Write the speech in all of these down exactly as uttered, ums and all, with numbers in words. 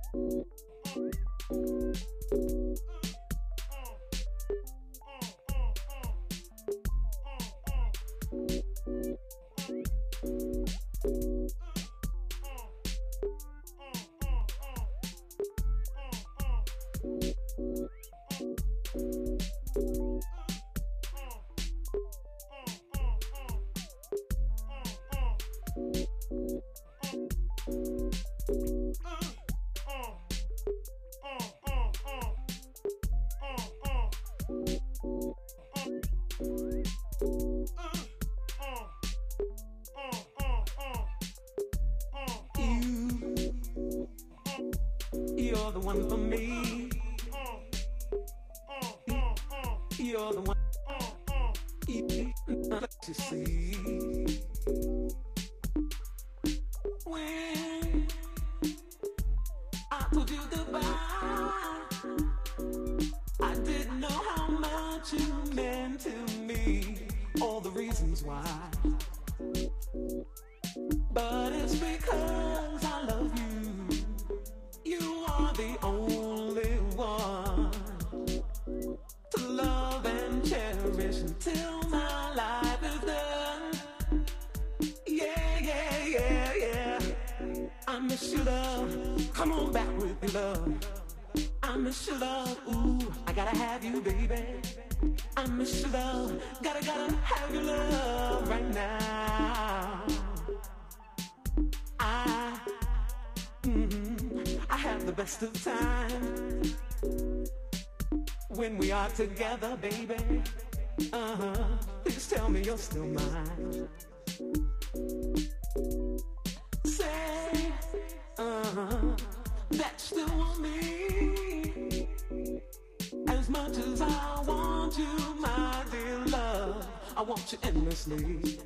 You're the one for me. You're the one. You see, when I told you goodbye, I didn't know how much you meant to me. All the reasons why, but it's because I love you. You are the only one to love and cherish until my life is done. Yeah, yeah, yeah, yeah. I miss your love. Come on back with your love. I miss your love. Ooh, I gotta have you, baby. I miss your love. Gotta, gotta have your love right now. I, mm, I have the best of time when we are together, baby. Uh-huh. Please tell me you're still mine. Say, uh-huh, that still want me as much as I want you, my dear love. I want you endlessly.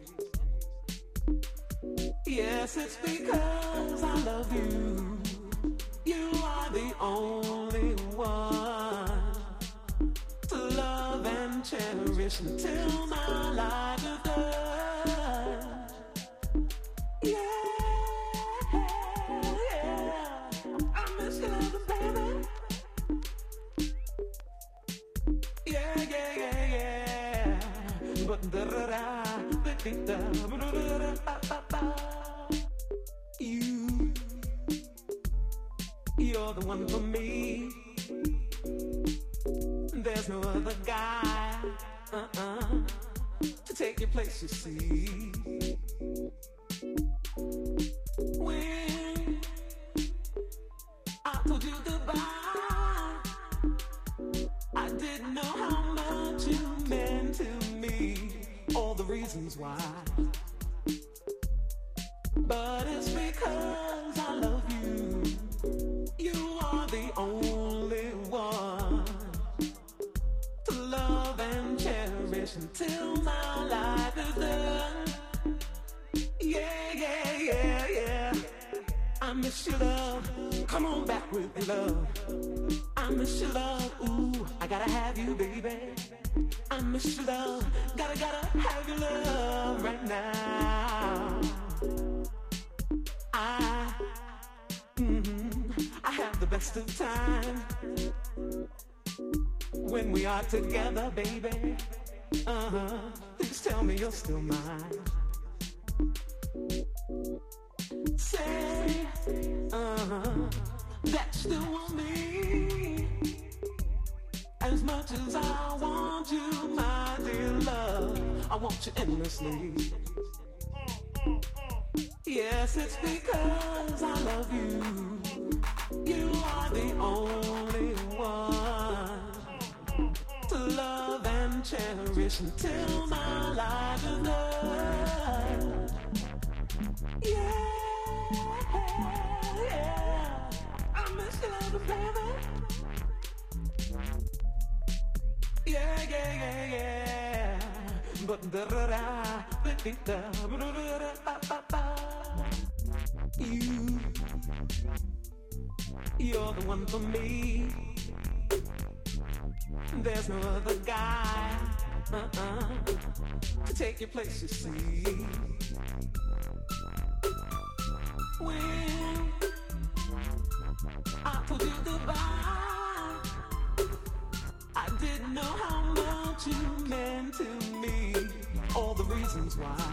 Yes, it's because I love you. You are the only one to love and cherish until my life is done. Yeah, yeah, I miss you, love, baby. Yeah, yeah, yeah, yeah. But da da da da da da da da. You, you're the one for me. There's no other guy uh-uh, to take your place, you see. When I told you goodbye, I didn't know how much you meant to me. All the reasons why, but it's because I love you. You are the only one to love and cherish until my life is done. Yeah, yeah, yeah, yeah. I miss your love. Come on back with your love. I miss your love. Ooh, I gotta have you, baby. I miss your love. Gotta, gotta have your love right now. I, mm-hmm, I have the best of time when we are together, baby. Uh-huh. Please tell me you're still mine. Say, uh-huh, that still want me as much as I want you, my dear love. I want you endlessly. Yes, it's because I love you. You are the only one to love and cherish until my life is done. Yeah, yeah, I miss you, love, baby. Yeah, yeah, yeah, yeah. But da da da da da da da da. You, you're the one for me. There's no other guy uh-uh, to take your place, you see. When I didn't know how much you meant to me, all the reasons why.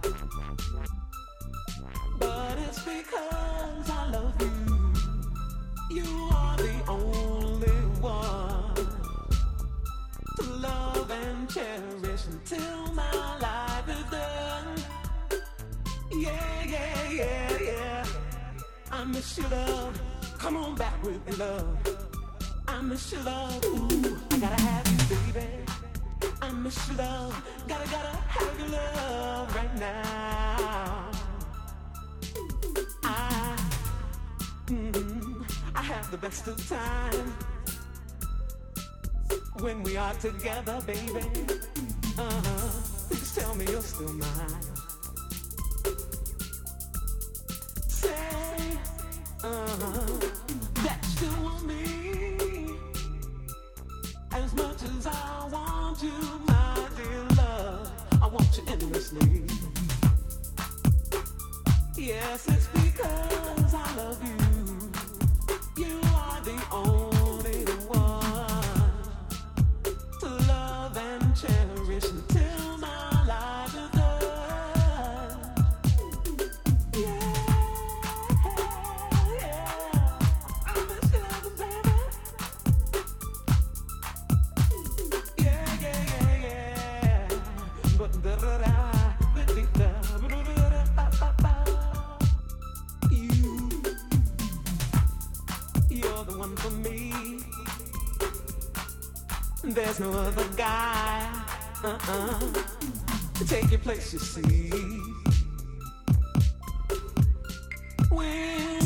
But it's because I love you. You are the only one to love and cherish until my life is done. Yeah, yeah, yeah, yeah. I miss your love. Come on back with your love. I miss your love. Ooh, I gotta have you, baby. I miss your love. Gotta, gotta have your love right now. I, mm, I have the best of time when we are together, baby. Uh-huh. Please tell me you're still mine. Say, uh-huh, that you want me as much as I want you, my dear love. I want you endlessly. Yes, it's because I love you. You are the only one to love and cherish until my life is done. Yeah, yeah, I miss you, baby. Yeah, yeah, yeah, yeah. But da da da, da da da, ba ba ba. You, you're the one for me. There's no other guy, uh-uh, to take your place, you see. When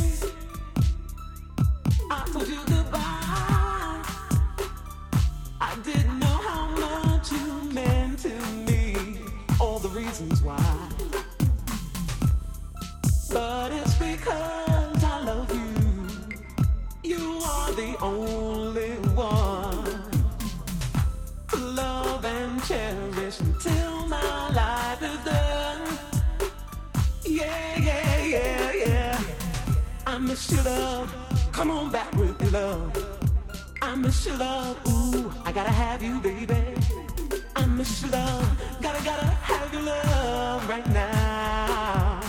I told you goodbye, I didn't know how much you meant to me, all the reasons why. But it's because I love you. You are the only one to love and cherish until my life is done. Yeah, yeah, yeah, yeah. I miss your love. Come on back with your love. I miss your love. Ooh, I gotta have you, baby. I miss your love. Gotta, gotta have your love right now.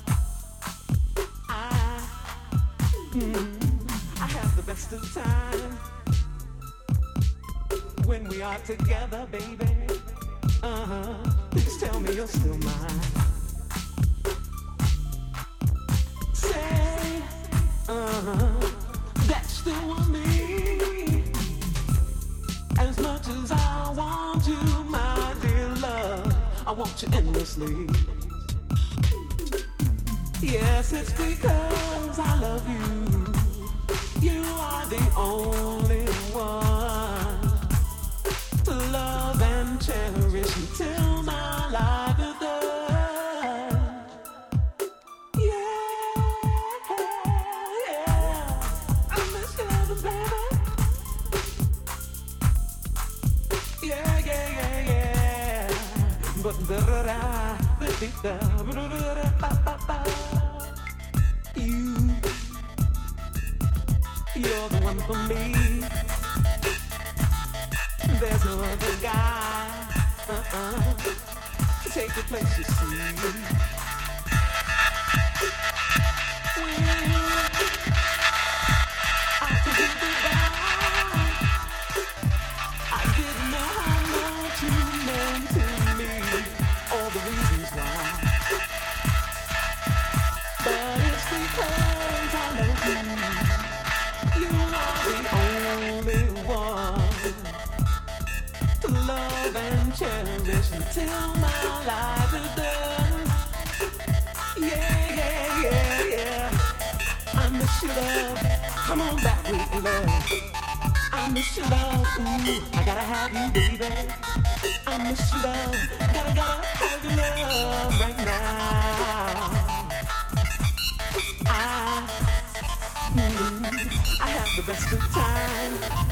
I, mm, I have the best of time when we are together, baby. Uh-huh. Please tell me you're still mine. Say, uh-huh, that's the one me. As much as I want you, my dear love, I want you endlessly. Yes, it's because I love you. You are the only one to love and cherish until my life is done. Yeah, yeah, I miss you, baby. Yeah, yeah, yeah, yeah. But da da da, da da da, ba ba ba. You, you're the one for me. There's no other guy, uh-uh, to take the place you see. When I took you goodbye, I didn't know how much you meant to me, all the reasons why. But it's because I love you. You are the only one to love and cherish until my life is done. Yeah, yeah, yeah, yeah. I miss your love. Come on back with your love. I miss your love. Ooh, I gotta have you, baby. I miss your love. Gotta, gotta have your love right now. I, mm, I have the best of time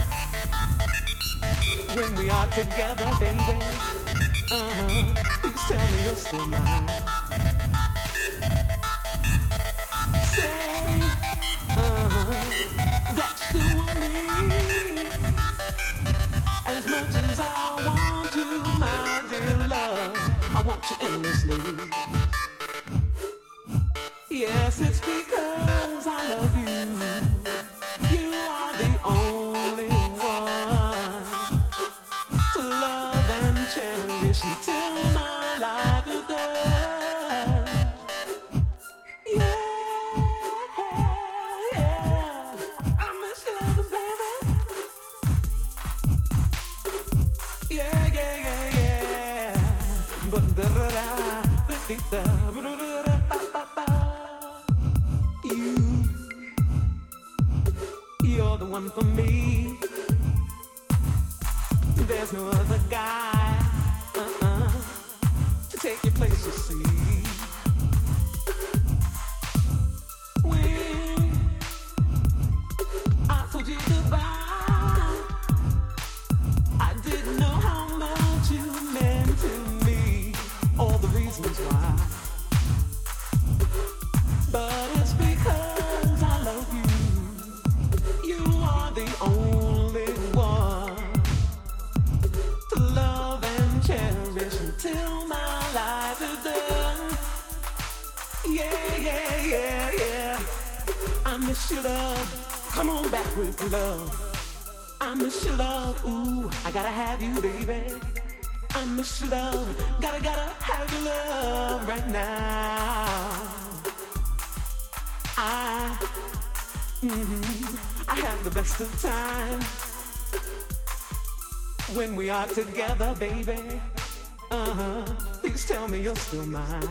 when we are together, baby. Uh-huh. Please tell me you're still mine. Say, uh-huh, that's the one me. As much as I want you, my dear love, I want you endlessly. Yes, it's because I love you. You are the only one to love and cherish until my life is done. Yeah, yeah, I miss you, baby. Yeah, yeah, yeah, yeah. But da da da da da da da da. You, you're the one for me. There's no other guy uh-uh, to take your place, you see. When I told you goodbye, I didn't know how much you meant to me, all the reasons why. But it's because I love you. You are the only one to love and cherish until my life is done. Yeah, yeah, yeah, yeah. I miss your love. Come on back with love. I miss your love. Ooh, I gotta have you, baby. I miss your love. Gotta, gotta have your love right now. I, mm-hmm, I have the best of time when we are together, baby. Uh-huh. Please tell me you're still mine.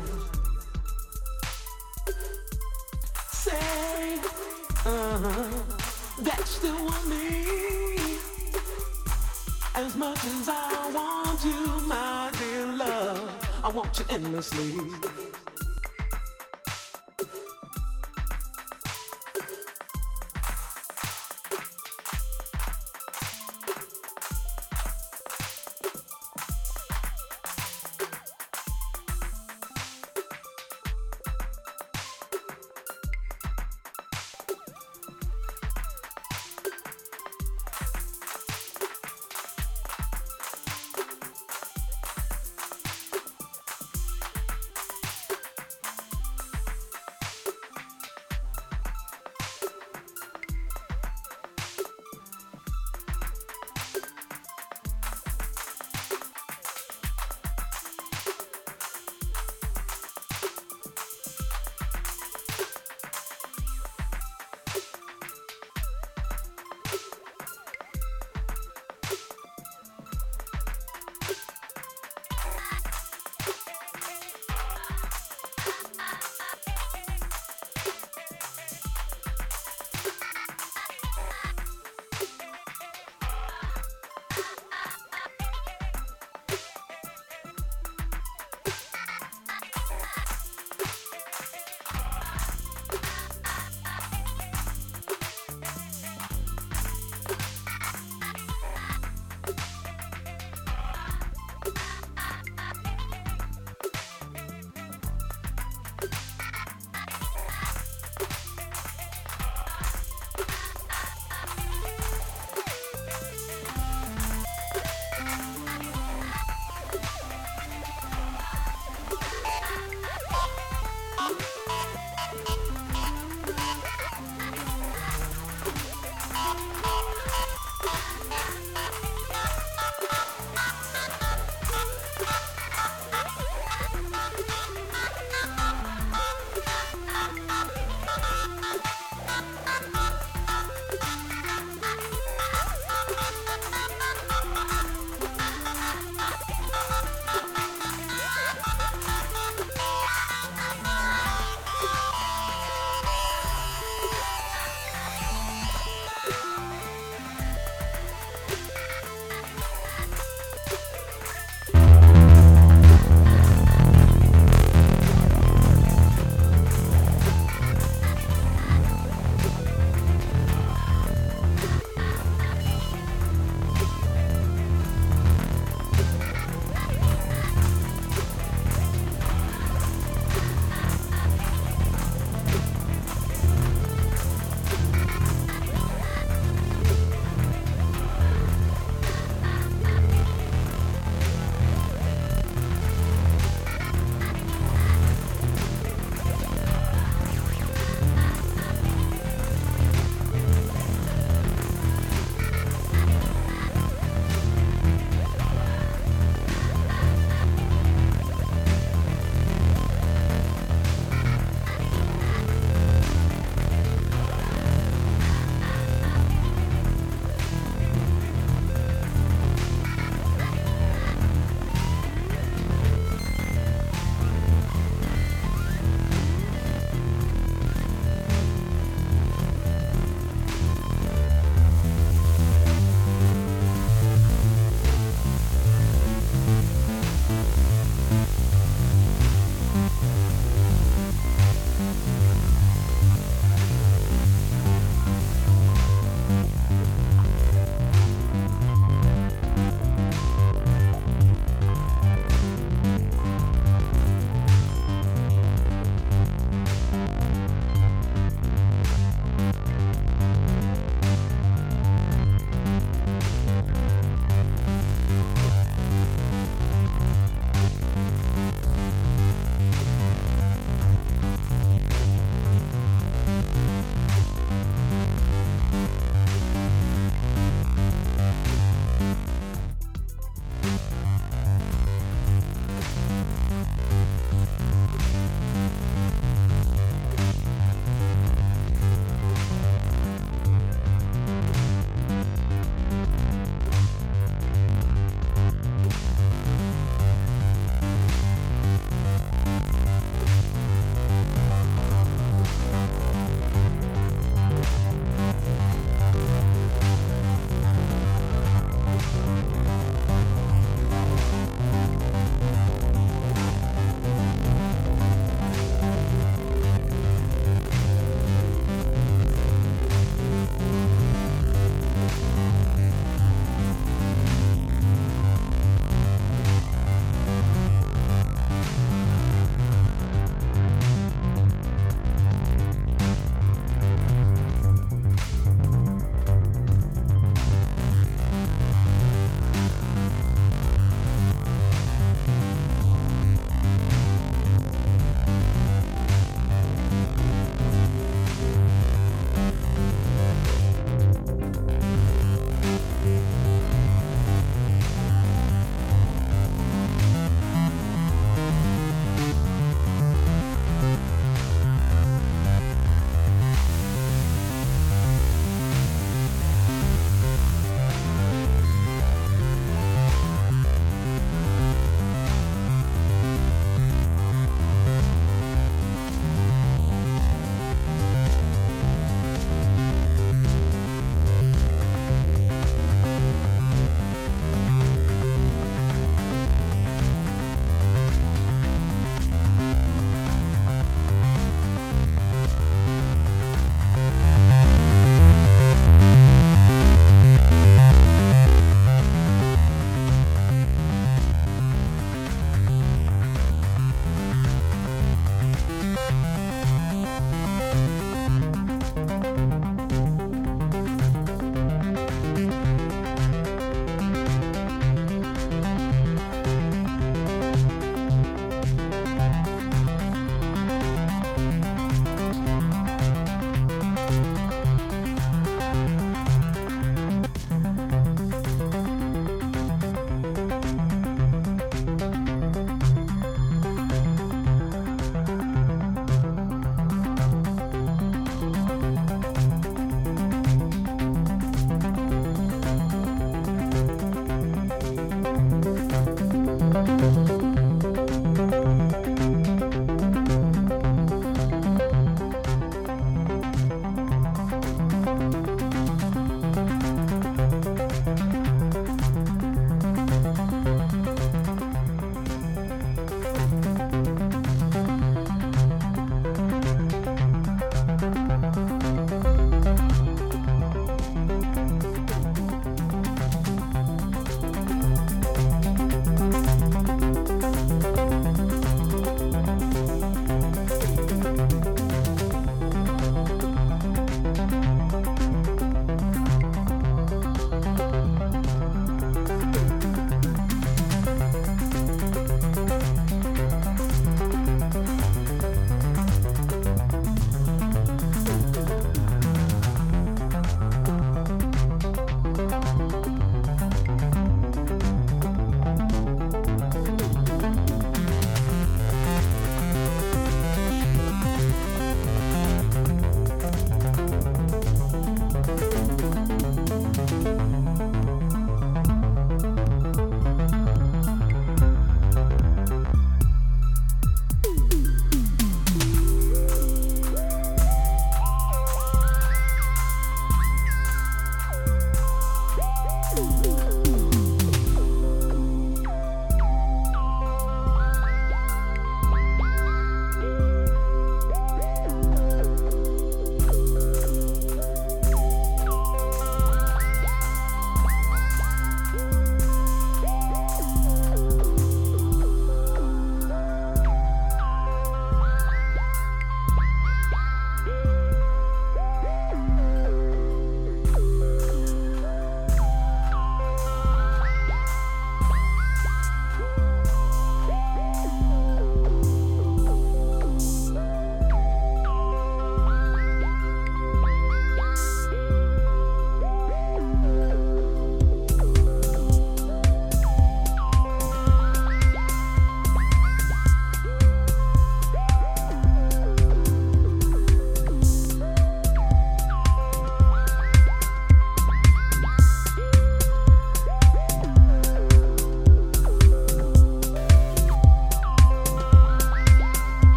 Say, uh-huh, that you still want me. As much as I want you, my dear love, I want you endlessly.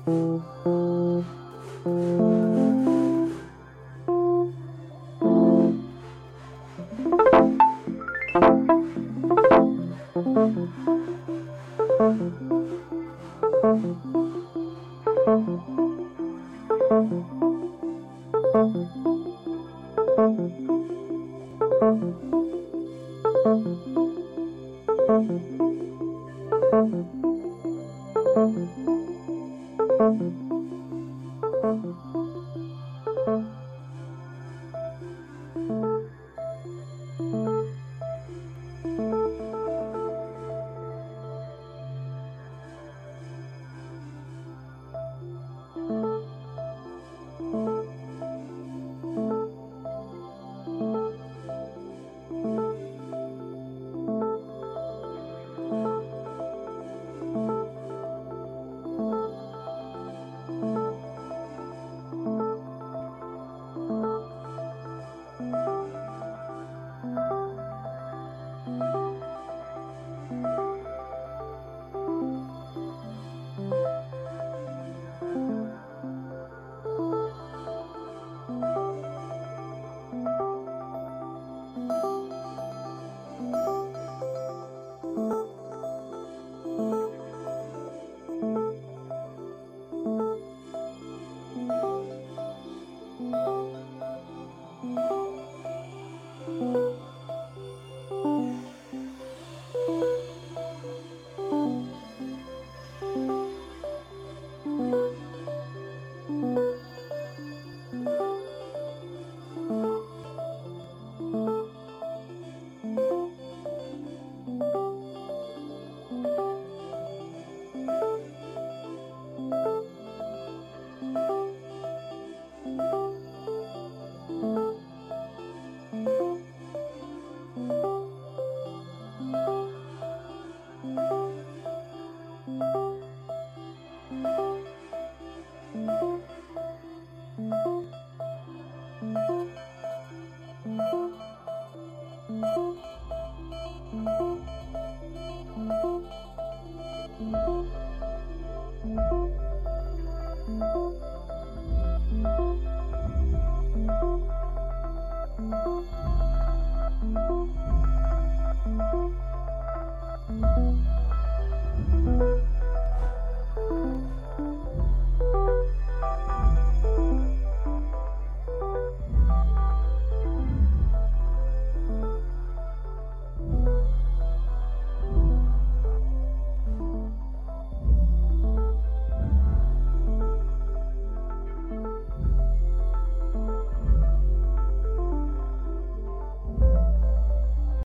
Thank you.